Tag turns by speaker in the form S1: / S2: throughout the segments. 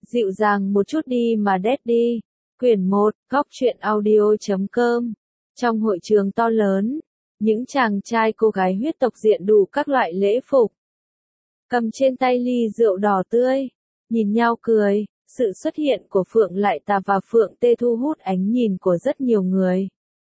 S1: Dịu dàng một chút đi mà Daddy. Quyển 1, Góc truyện audio.com. Trong hội trường to lớn, những chàng trai cô gái huyết tộc diện đủ các loại lễ phục, cầm trên tay ly rượu đỏ tươi, nhìn nhau cười. Sự xuất hiện của Phượng Lại Tà và Phượng Tê thu hút ánh nhìn của rất nhiều người.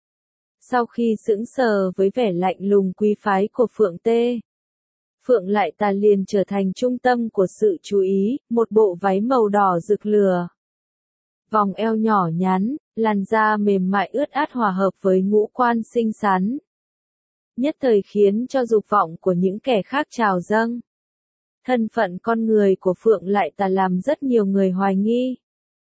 S1: Sau khi sững sờ với vẻ lạnh lùng quý phái của Phượng Tê, Phượng Lại Tà liền trở thành trung tâm của sự chú ý, một bộ váy màu đỏ rực lửa. Vòng eo nhỏ nhắn, làn da mềm mại ướt át hòa hợp với ngũ quan xinh xắn, nhất thời khiến cho dục vọng của những kẻ khác trào dâng. Thân phận con người của Phượng Lại Tà làm rất nhiều người hoài nghi.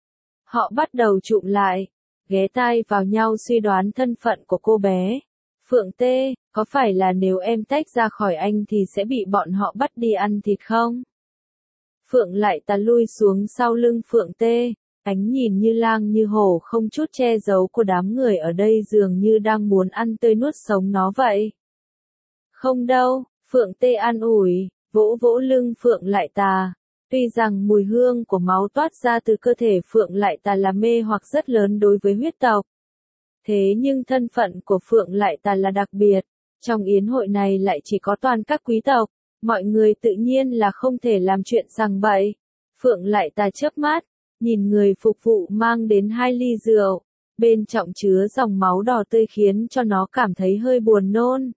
S1: Họ bắt đầu chụm lại, ghé tai vào nhau suy đoán thân phận của cô bé. Phượng Tê, có phải là nếu em tách ra khỏi anh thì sẽ bị bọn họ bắt đi ăn thịt không? Phượng Lại Tà lui xuống sau lưng Phượng Tê, ánh nhìn như lang như hổ không chút che giấu của đám người ở đây dường như đang muốn ăn tươi nuốt sống nó vậy. Không đâu, Phượng Tê an ủi, vỗ vỗ lưng Phượng Lại Tà. Tuy rằng mùi hương của máu toát ra từ cơ thể Phượng Lại Tà là mê hoặc rất lớn đối với huyết tộc. Thế nhưng thân phận của Phượng Lại Tà là đặc biệt, trong yến hội này lại chỉ có toàn các quý tộc, mọi người tự nhiên là không thể làm chuyện sằng bậy. Phượng Lại Tà chớp mắt, nhìn người phục vụ mang đến 2 ly rượu, bên trong chứa dòng máu đỏ tươi khiến cho nó cảm thấy hơi buồn nôn.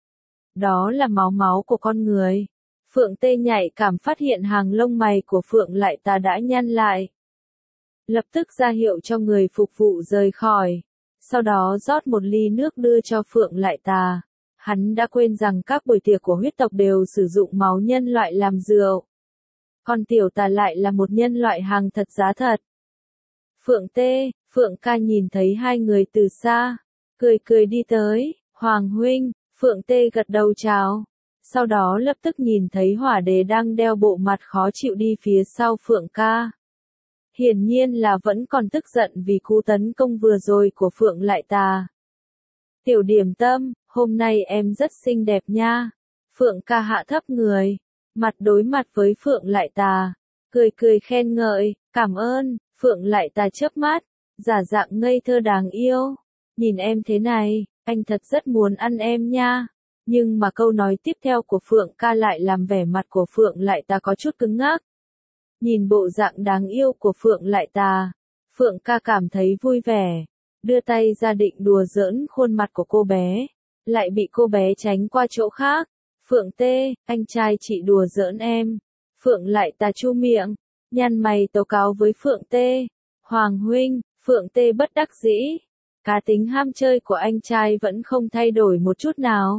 S1: Đó là máu của con người. Phượng Tê nhạy cảm phát hiện hàng lông mày của Phượng Lại Tà đã nhăn lại. Lập tức ra hiệu cho người phục vụ rời khỏi. Sau đó rót một ly nước đưa cho Phượng Lại Tà. Hắn đã quên rằng các buổi tiệc của huyết tộc đều sử dụng máu nhân loại làm rượu. Còn tiểu tà lại là một nhân loại hàng thật giá thật. Phượng Tê, Phượng ca nhìn thấy hai người từ xa, cười cười đi tới. Hoàng huynh. Phượng Tê gật đầu chào. Sau đó lập tức nhìn thấy Hỏa Đế đang đeo bộ mặt khó chịu đi phía sau Phượng ca. Hiển nhiên là vẫn còn tức giận vì cú tấn công vừa rồi của Phượng Lại Tà. Tiểu Điểm Tâm, hôm nay em rất xinh đẹp nha. Phượng ca hạ thấp người, mặt đối mặt với Phượng Lại Tà, cười cười khen ngợi, cảm ơn. Phượng Lại Tà chớp mắt, giả dạng ngây thơ đáng yêu. Nhìn em thế này, anh thật rất muốn ăn em nha. Nhưng mà câu nói tiếp theo của Phượng ca lại làm vẻ mặt của Phượng Lại Tà có chút cứng ngắc. Nhìn bộ dạng đáng yêu của Phượng Lại Tà, Phượng ca cảm thấy vui vẻ, đưa tay ra định đùa giỡn khuôn mặt của cô bé, lại bị cô bé tránh qua chỗ khác. Phượng Tê, anh trai chị đùa giỡn em. Phượng Lại Tà chu miệng, nhăn mày tố cáo với Phượng Tê. Hoàng huynh. Phượng Tê bất đắc dĩ. Cá tính ham chơi của anh trai vẫn không thay đổi một chút nào.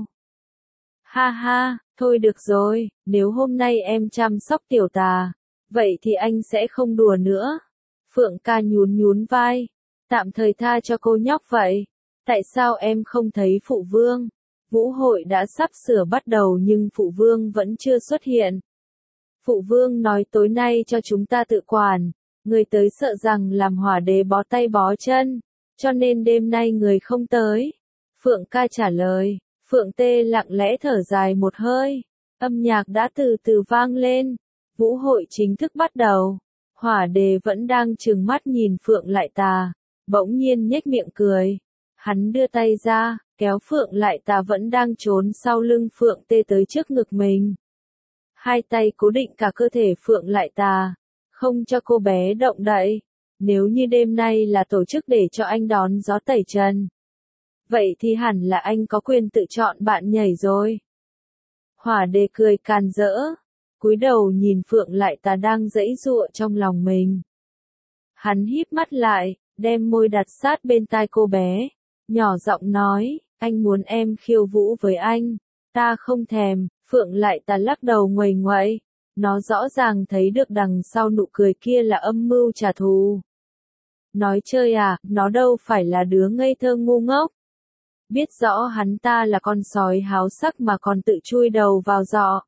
S1: Ha ha, thôi được rồi, nếu hôm nay em chăm sóc tiểu tà, vậy thì anh sẽ không đùa nữa. Phượng ca nhún vai, tạm thời tha cho cô nhóc vậy. Tại sao em không thấy phụ vương? Vũ hội đã sắp sửa bắt đầu nhưng phụ vương vẫn chưa xuất hiện. Phụ vương nói tối nay cho chúng ta tự quản, người tới sợ rằng làm Hỏa Đế bó tay bó chân, cho nên đêm nay người không tới. Phượng ca trả lời. Phượng Tê lặng lẽ thở dài một hơi, âm nhạc đã từ từ vang lên, vũ hội chính thức bắt đầu. Hỏa Đế vẫn đang trừng mắt nhìn Phượng Lại Tà, bỗng nhiên nhếch miệng cười. Hắn đưa tay ra, kéo Phượng Lại Tà vẫn đang trốn sau lưng Phượng Tê tới trước ngực mình. Hai tay cố định cả cơ thể Phượng Lại Tà, không cho cô bé động đậy. Nếu như đêm nay là tổ chức để cho anh đón gió tẩy trần, vậy thì hẳn là anh có quyền tự chọn bạn nhảy rồi. Hỏa Đế cười càn rỡ, cúi đầu nhìn Phượng Lại Tà đang giãy giụa trong lòng mình. Hắn híp mắt lại, đem môi đặt sát bên tai cô bé, nhỏ giọng nói, anh muốn em khiêu vũ với anh. Ta không thèm. Phượng Lại Tà lắc đầu nguầy nguậy, nó rõ ràng thấy được đằng sau nụ cười kia là âm mưu trả thù. Nói chơi à, nó đâu phải là đứa ngây thơ ngu ngốc. Biết rõ hắn ta là con sói háo sắc mà còn tự chui đầu vào giọ.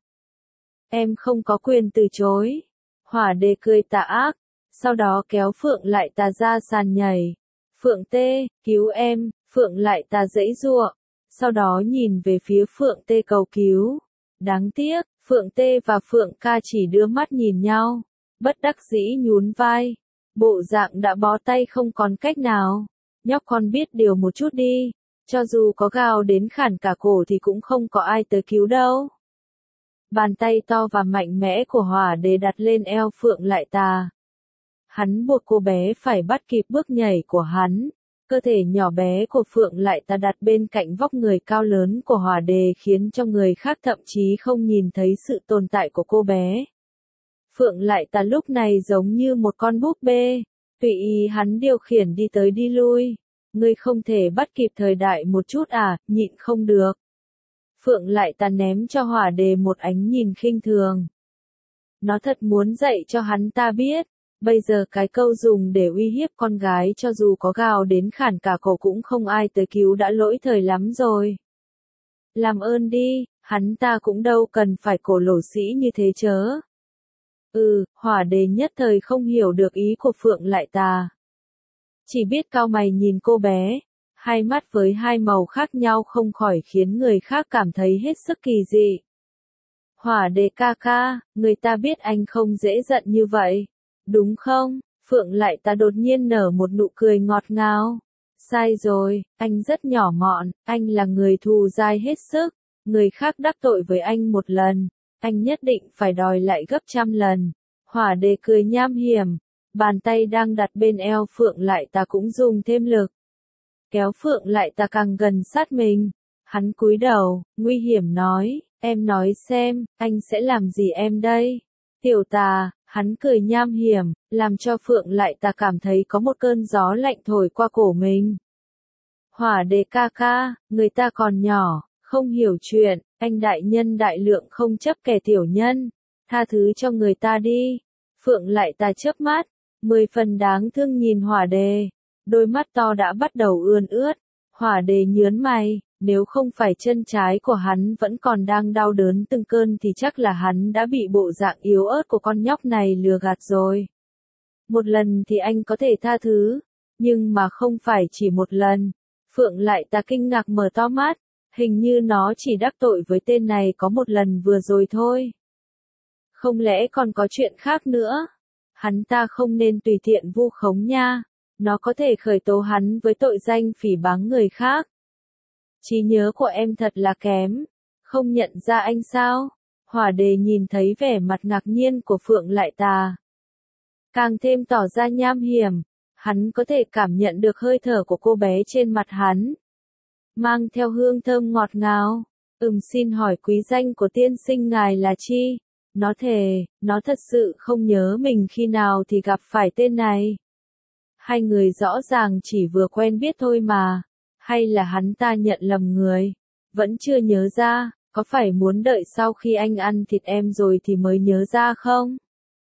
S1: Em không có quyền từ chối. Hỏa Đế cười tà ác, sau đó kéo Phượng Lại Tà ra sàn nhảy. Phượng Tê, cứu em. Phượng Lại Tà giãy giụa, sau đó nhìn về phía Phượng Tê cầu cứu. Đáng tiếc, Phượng Tê và Phượng ca chỉ đưa mắt nhìn nhau. bất đắc dĩ nhún vai. Bộ dạng đã bó tay không còn cách nào. Nhóc con biết điều một chút đi. Cho dù có gào đến khản cả cổ thì cũng không có ai tới cứu đâu. Bàn tay to và mạnh mẽ của Hỏa Đế đặt lên eo Phượng Lại Tà. Hắn buộc cô bé phải bắt kịp bước nhảy của hắn. Cơ thể nhỏ bé của Phượng Lại Tà đặt bên cạnh vóc người cao lớn của Hỏa Đế khiến cho người khác thậm chí không nhìn thấy sự tồn tại của cô bé. Phượng Lại Tà lúc này giống như một con búp bê, tùy ý hắn điều khiển đi tới đi lui. Ngươi không thể bắt kịp thời đại một chút à, nhịn không được. Phượng Lại Tà ném cho Hỏa Đế một ánh nhìn khinh thường. Nó thật muốn dạy cho hắn ta biết, bây giờ cái câu dùng để uy hiếp con gái cho dù có gào đến khản cả cổ cũng không ai tới cứu đã lỗi thời lắm rồi. Làm ơn đi, hắn ta cũng đâu cần phải cổ lỗ sĩ như thế chớ. Hỏa Đế nhất thời không hiểu được ý của Phượng Lại Tà. Chỉ biết cau mày nhìn cô bé, hai mắt với hai màu khác nhau không khỏi khiến người khác cảm thấy hết sức kỳ dị. Hỏa Đế ca ca, người ta biết anh không dễ giận như vậy, đúng không? Phượng Lại Tà đột nhiên nở một nụ cười ngọt ngào. Sai rồi, anh rất nhỏ mọn, anh là người thù dai hết sức, người khác đắc tội với anh một lần, anh nhất định phải đòi lại gấp trăm lần. Hỏa Đế cười nham hiểm, bàn tay đang đặt bên eo Phượng Lại Tà cũng dùng thêm lực. Kéo Phượng Lại Tà càng gần sát mình. Hắn cúi đầu, nguy hiểm nói, em nói xem, anh sẽ làm gì em đây? Tiểu Tà, hắn cười nham hiểm, làm cho Phượng Lại Tà cảm thấy có một cơn gió lạnh thổi qua cổ mình. Hỏa Đế ca ca, người ta còn nhỏ, không hiểu chuyện, anh đại nhân đại lượng không chấp kẻ tiểu nhân, tha thứ cho người ta đi. Phượng Lại Tà chớp mắt, 10 phần đáng thương nhìn Hỏa Đế, đôi mắt to đã bắt đầu ươn ướt. Hỏa Đế nhướng mày, nếu không phải chân trái của hắn vẫn còn đang đau đớn từng cơn thì chắc là hắn đã bị bộ dạng yếu ớt của con nhóc này lừa gạt rồi. Một lần thì anh có thể tha thứ, nhưng mà không phải chỉ một lần. Phượng Lại Tà kinh ngạc mở to mắt, hình như nó chỉ đắc tội với tên này có một lần vừa rồi thôi. Không lẽ còn có chuyện khác nữa? Hắn ta không nên tùy tiện vu khống nha, nó có thể khởi tố hắn với tội danh phỉ báng người khác. Trí nhớ của em thật là kém, không nhận ra anh sao? Hỏa Đế nhìn thấy vẻ mặt ngạc nhiên của Phượng Lại Tà, càng thêm tỏ ra nham hiểm, hắn có thể cảm nhận được hơi thở của cô bé trên mặt hắn, mang theo hương thơm ngọt ngào. Xin hỏi quý danh của tiên sinh ngài là chi? Nó thề, nó thật sự không nhớ mình khi nào thì gặp phải tên này. Hai người rõ ràng chỉ vừa quen biết thôi mà. Hay là hắn ta nhận lầm người? Vẫn chưa nhớ ra, có phải muốn đợi sau khi anh ăn thịt em rồi thì mới nhớ ra không?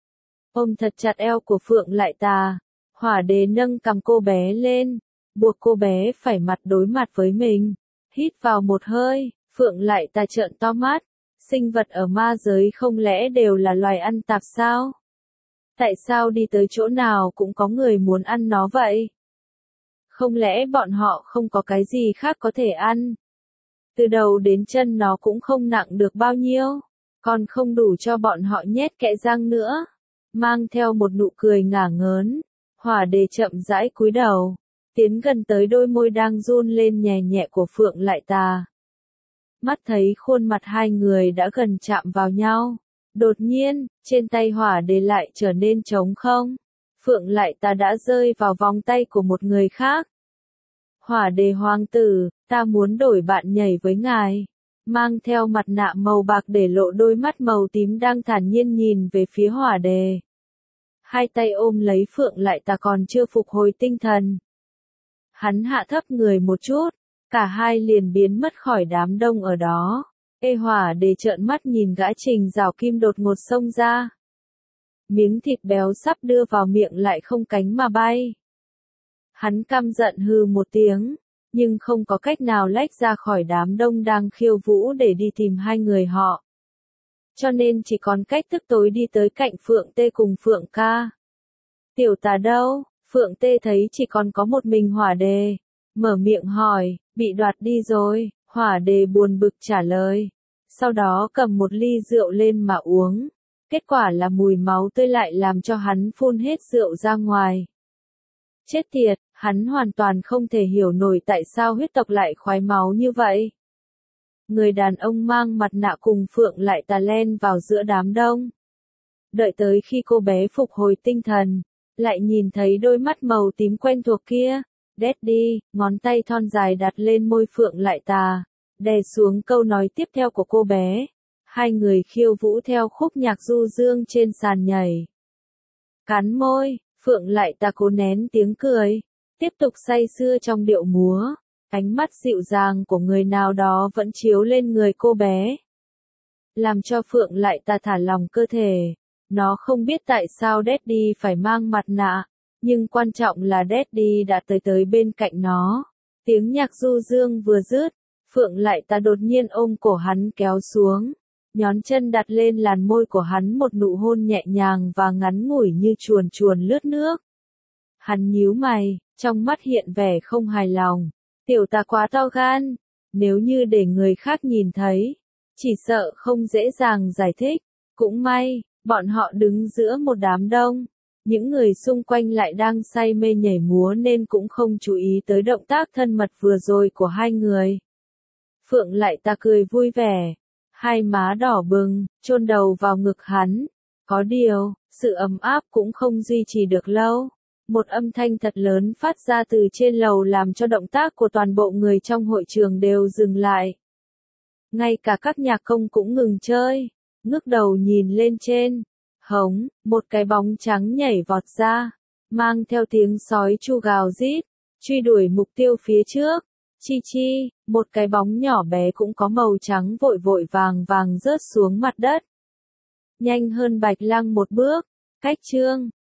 S1: Ôm thật chặt eo của Phượng Lại Tà, Hỏa Đế nâng cằm cô bé lên, buộc cô bé phải mặt đối mặt với mình. Hít vào một hơi, Phượng Lại Tà trợn to mắt. Sinh vật ở ma giới không lẽ đều là loài ăn tạp sao? Tại sao đi tới chỗ nào cũng có người muốn ăn nó vậy? Không lẽ bọn họ không có cái gì khác có thể ăn? Từ đầu đến chân nó cũng không nặng được bao nhiêu, còn không đủ cho bọn họ nhét kẽ răng nữa. Mang theo một nụ cười ngả ngớn, Hỏa Đế chậm rãi cúi đầu, tiến gần tới đôi môi đang run lên nhẹ nhẹ của Phượng Lại Tà. Mắt thấy khuôn mặt hai người đã gần chạm vào nhau, đột nhiên, trên tay Hỏa Đế lại trở nên trống không. Phượng Lại Tà đã rơi vào vòng tay của một người khác. Hỏa Đế hoàng tử, ta muốn đổi bạn nhảy với ngài. Mang theo mặt nạ màu bạc để lộ đôi mắt màu tím đang thản nhiên nhìn về phía Hỏa Đế. Hai tay ôm lấy Phượng Lại Tà còn chưa phục hồi tinh thần. Hắn hạ thấp người một chút, cả hai liền biến mất khỏi đám đông ở đó. Hỏa Đế trợn mắt nhìn gã Trình Giảo Kim đột ngột xông ra. Miếng thịt béo sắp đưa vào miệng lại không cánh mà bay. Hắn căm giận hừ một tiếng, nhưng không có cách nào lách ra khỏi đám đông đang khiêu vũ để đi tìm hai người họ. Cho nên chỉ còn cách tức tối đi tới cạnh Phượng Tê cùng Phượng Ca. Tiểu Tà đâu? Phượng Tê thấy chỉ còn có một mình Hỏa Đế, mở miệng hỏi, bị đoạt đi rồi. Hỏa Đế buồn bực trả lời, sau đó cầm một ly rượu lên mà uống. Kết quả là mùi máu tươi lại làm cho hắn phun hết rượu ra ngoài. Chết tiệt, hắn hoàn toàn không thể hiểu nổi tại sao huyết tộc lại khoái máu như vậy. Người đàn ông mang mặt nạ cùng Phượng Lại Tà len vào giữa đám đông. Đợi tới khi cô bé phục hồi tinh thần, lại nhìn thấy đôi mắt màu tím quen thuộc kia. Daddy, ngón tay thon dài đặt lên môi Phượng Lại Tà, đè xuống câu nói tiếp theo của cô bé. Hai người khiêu vũ theo khúc nhạc du dương trên sàn nhảy. Cắn môi, Phượng Lại Tà cố nén tiếng cười, tiếp tục say sưa trong điệu múa. Ánh mắt dịu dàng của người nào đó vẫn chiếu lên người cô bé, làm cho Phượng Lại Tà thả lòng cơ thể. Nó không biết tại sao Daddy phải mang mặt nạ, nhưng quan trọng là Daddy đã tới bên cạnh nó. Tiếng nhạc du dương vừa dứt, Phượng Lại Tà đột nhiên ôm cổ hắn kéo xuống, nhón chân đặt lên làn môi của hắn, một nụ hôn nhẹ nhàng và ngắn ngủi như chuồn chuồn lướt nước. Hắn nhíu mày, trong mắt hiện vẻ không hài lòng. Tiểu Tà quá to gan, nếu như để người khác nhìn thấy, chỉ sợ không dễ dàng giải thích. Cũng may, bọn họ đứng giữa một đám đông, những người xung quanh lại đang say mê nhảy múa nên cũng không chú ý tới động tác thân mật vừa rồi của hai người. Phượng Lại Tà cười vui vẻ, hai má đỏ bừng, chôn đầu vào ngực hắn. Có điều, sự ấm áp cũng không duy trì được lâu. Một âm thanh thật lớn phát ra từ trên lầu làm cho động tác của toàn bộ người trong hội trường đều dừng lại. Ngay cả các nhạc công cũng ngừng chơi, ngước đầu nhìn lên trên. Hống, một cái bóng trắng nhảy vọt ra, mang theo tiếng sói chu gào rít, truy đuổi mục tiêu phía trước. Chi chi, một cái bóng nhỏ bé cũng có màu trắng vội vội vàng vàng rớt xuống mặt đất. Nhanh hơn Bạch Lăng một bước, cách Trương